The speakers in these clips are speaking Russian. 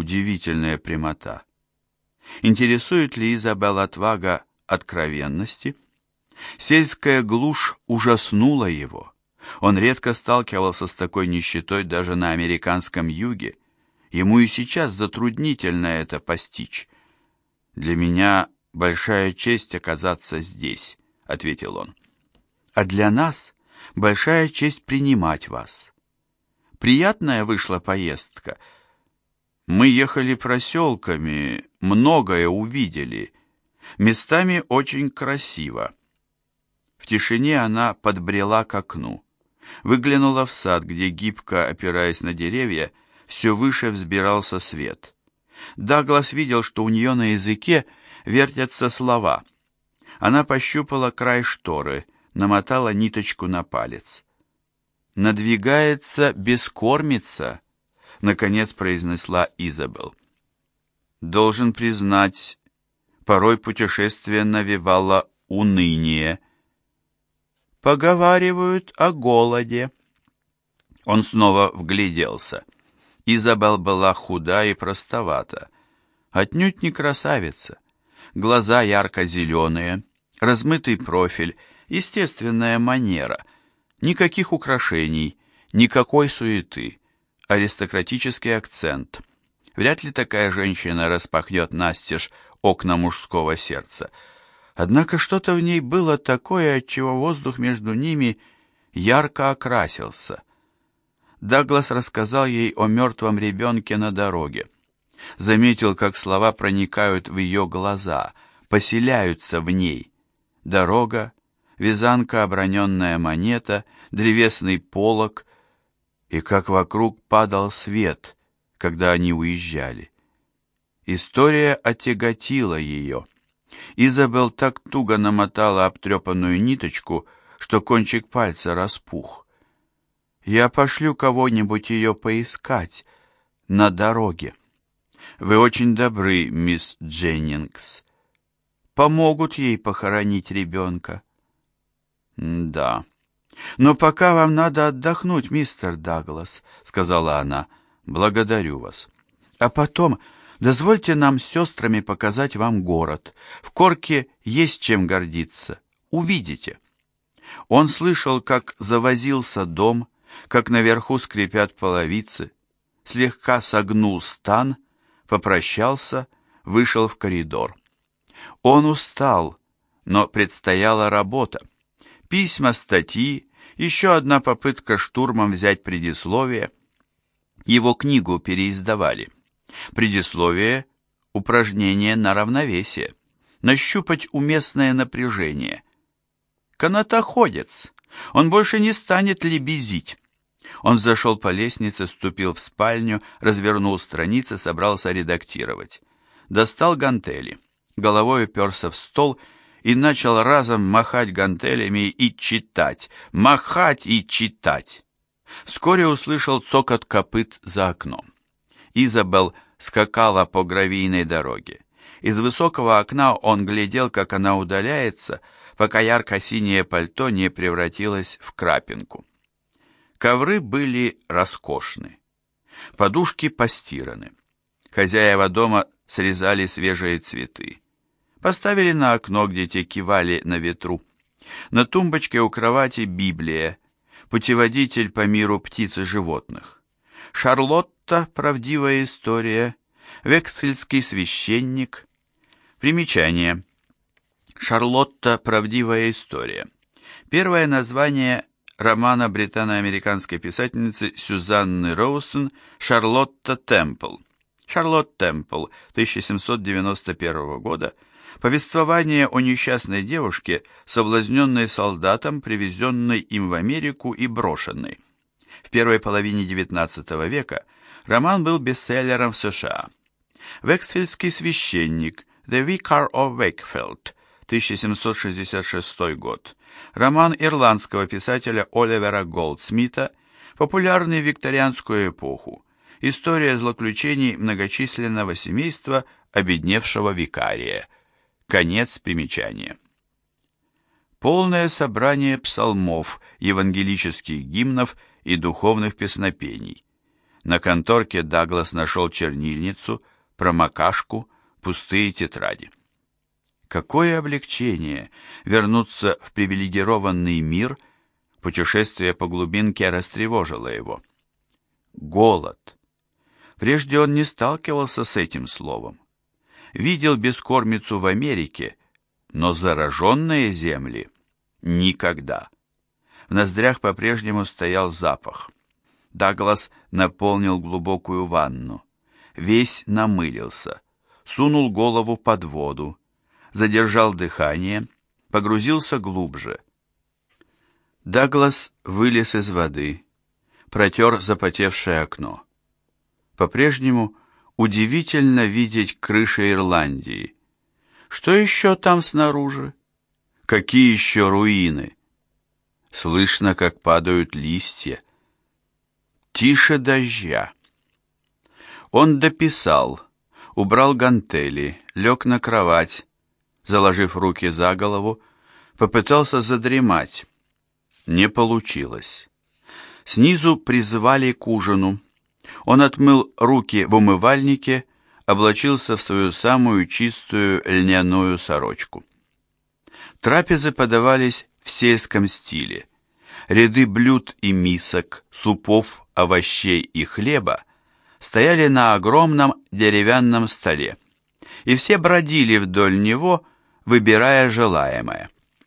Удивительная прямота. Интересует ли Изабелл отвага откровенности? Сельская глушь ужаснула его. Он редко сталкивался с такой нищетой даже на американском юге. Ему и сейчас затруднительно это постичь. «Для меня большая честь оказаться здесь», — ответил он. «А для нас большая честь принимать вас. Приятная вышла поездка. Мы ехали проселками, многое увидели. Местами очень красиво». В тишине она подбрела к окну. Выглянула в сад, где, гибко опираясь на деревья, все выше взбирался свет. Даглас видел, что у нее на языке вертятся слова. Она пощупала край шторы, намотала ниточку на палец. «Надвигается бескормица», — наконец произнесла Изабелл. «Должен признать, порой путешествие навевало уныние. Поговаривают о голоде». Он снова вгляделся. Изабелл была худа и простовата. Отнюдь не красавица. Глаза ярко-зеленые, размытый профиль, естественная манера. Никаких украшений, никакой суеты. Аристократический акцент. Вряд ли такая женщина распахнет настежь окна мужского сердца. Однако что-то в ней было такое, отчего воздух между ними ярко окрасился. Даглас рассказал ей о мертвом ребенке на дороге. Заметил, как слова проникают в ее глаза, поселяются в ней. Дорога, вязанка, оброненная монета, древесный полог, и как вокруг падал свет, когда они уезжали. История отяготила ее. Изабелл так туго намотала обтрепанную ниточку, что кончик пальца распух. «Я пошлю кого-нибудь ее поискать на дороге. Вы очень добры, мисс Дженнингс. Помогут ей похоронить ребенка». «Да. Но пока вам надо отдохнуть, мистер Даглас», — сказала она. «Благодарю вас. А потом дозвольте нам с сестрами показать вам город. В Корке есть чем гордиться. Увидите». Он слышал, как завозился дом, как наверху скрипят половицы, слегка согнул стан, попрощался, вышел в коридор. Он устал, но предстояла работа. Письма, статьи, еще одна попытка штурмом взять предисловие. Его книгу переиздавали. Предисловие – упражнение на равновесие, нащупать уместное напряжение. Канатоходец. Он больше не станет лебезить. Он взошел по лестнице, ступил в спальню, развернул страницы, собрался редактировать. Достал гантели, головой уперся в стол и начал разом махать гантелями и читать, махать и читать. Вскоре услышал цокот копыт за окном. Изабелл скакала по гравийной дороге. Из высокого окна он глядел, как она удаляется, пока ярко-синее пальто не превратилось в крапинку. Ковры были роскошны. Подушки постираны. Хозяева дома срезали свежие цветы. Поставили на окно, где те кивали на ветру. На тумбочке у кровати Библия, путеводитель по миру птиц и животных. Шарлотта, правдивая история, Вексельский священник. Примечание. Шарлотта, правдивая история. Первое название романа британо-американской писательницы Сюзанны Роусон «Шарлотта Темпл». Шарлотт Темпл, 1791 года. Повествование о несчастной девушке, соблазненной солдатом, привезенной им в Америку и брошенной. В первой половине XIX века роман был бестселлером в США. Вексфельдский священник, The Vicar of Wakefield, 1766 год. Роман ирландского писателя Оливера Голдсмита, популярный в викторианскую эпоху. История злоключений многочисленного семейства обедневшего викария. Конец примечания. Полное собрание псалмов, евангелических гимнов и духовных песнопений. На конторке Даглас нашел чернильницу, промокашку, пустые тетради. Какое облегчение вернуться в привилегированный мир. Путешествие по глубинке растревожило его. Голод. Прежде он не сталкивался с этим словом. Видел бескормицу в Америке, но зараженные земли никогда. В ноздрях по-прежнему стоял запах. Даглас наполнил глубокую ванну. Весь намылился, сунул голову под воду, задержал дыхание, погрузился глубже. Даглас вылез из воды, протер запотевшее окно. По-прежнему удивительно видеть крыши Ирландии. Что еще там снаружи? Какие еще руины? Слышно, как падают листья. Тише дождя. Он дописал, убрал гантели, лег на кровать, заложив руки за голову, попытался задремать. Не получилось. Снизу призывали к ужину. Он отмыл руки в умывальнике, облачился в свою самую чистую льняную сорочку. Трапезы подавались в сельском стиле. Ряды блюд и мисок, супов, овощей и хлеба стояли на огромном деревянном столе, и все бродили вдоль него, выбирая желаемое.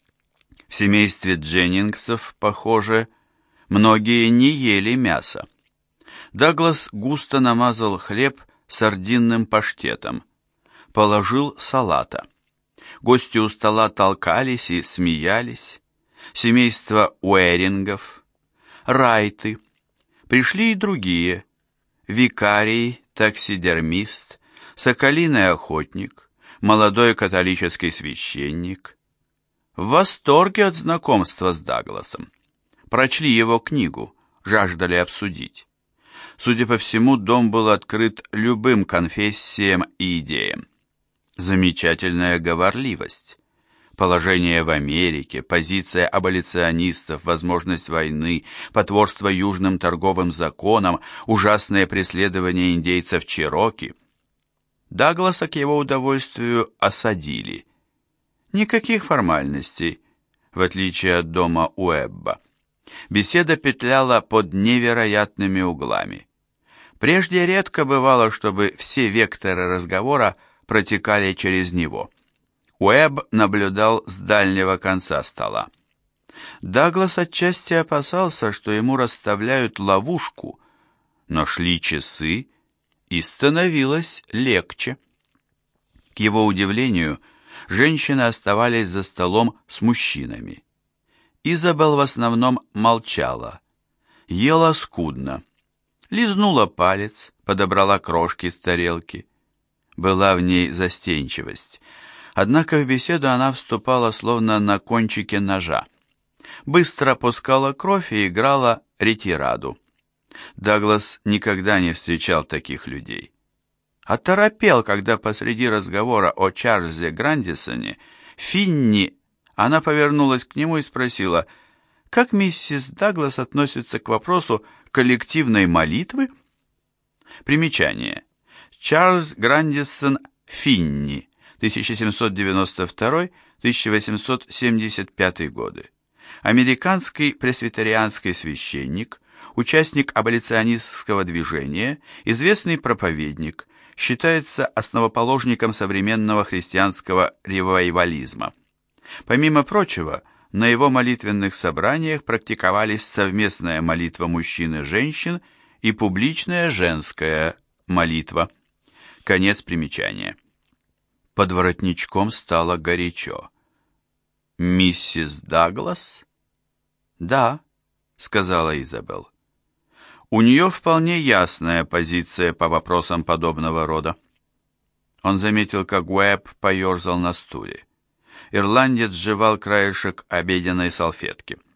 В семействе Дженнингсов, похоже, многие не ели мясо. Даглас густо намазал хлеб сардинным паштетом, положил салата. Гости у стола толкались и смеялись. Семейство Уэрингов, Райты. Пришли и другие. Викарий, таксидермист, соколиный охотник, молодой католический священник. В восторге от знакомства с Дагласом. Прочли его книгу, жаждали обсудить. Судя по всему, дом был открыт любым конфессиям и идеям. Замечательная говорливость. Положение в Америке, позиция аболиционистов, возможность войны, потворство южным торговым законам, ужасное преследование индейцев Чероки. Дагласа к его удовольствию осадили. Никаких формальностей, в отличие от дома Уэбба. Беседа петляла под невероятными углами. Прежде редко бывало, чтобы все векторы разговора протекали через него. Уэбб наблюдал с дальнего конца стола. Даглас отчасти опасался, что ему расставляют ловушку, но шли часы, и становилось легче. К его удивлению, женщины оставались за столом с мужчинами. Изабелл в основном молчала, ела скудно, лизнула палец, подобрала крошки с тарелки. Была в ней застенчивость. Однако в беседу она вступала словно на кончике ножа. Быстро пускала кровь и играла ретираду. Даглас никогда не встречал таких людей. Оторопел, когда посреди разговора о Чарльзе Грандисоне, Финни, она повернулась к нему и спросила, как миссис Даглас относится к вопросу коллективной молитвы? Примечание. Чарльз Грандисон Финни, 1792-1875 годы. Американский пресвитерианский священник, участник аболиционистского движения, известный проповедник, считается основоположником современного христианского ревайвализма. Помимо прочего, на его молитвенных собраниях практиковались совместная молитва мужчин и женщин и публичная женская молитва. Конец примечания. Под воротничком стало горячо. «Миссис Даглас?» «Да», — сказала Изабелл. У нее вполне ясная позиция по вопросам подобного рода. Он заметил, как Уэбб поерзал на стуле. Ирландец жевал краешек обеденной салфетки.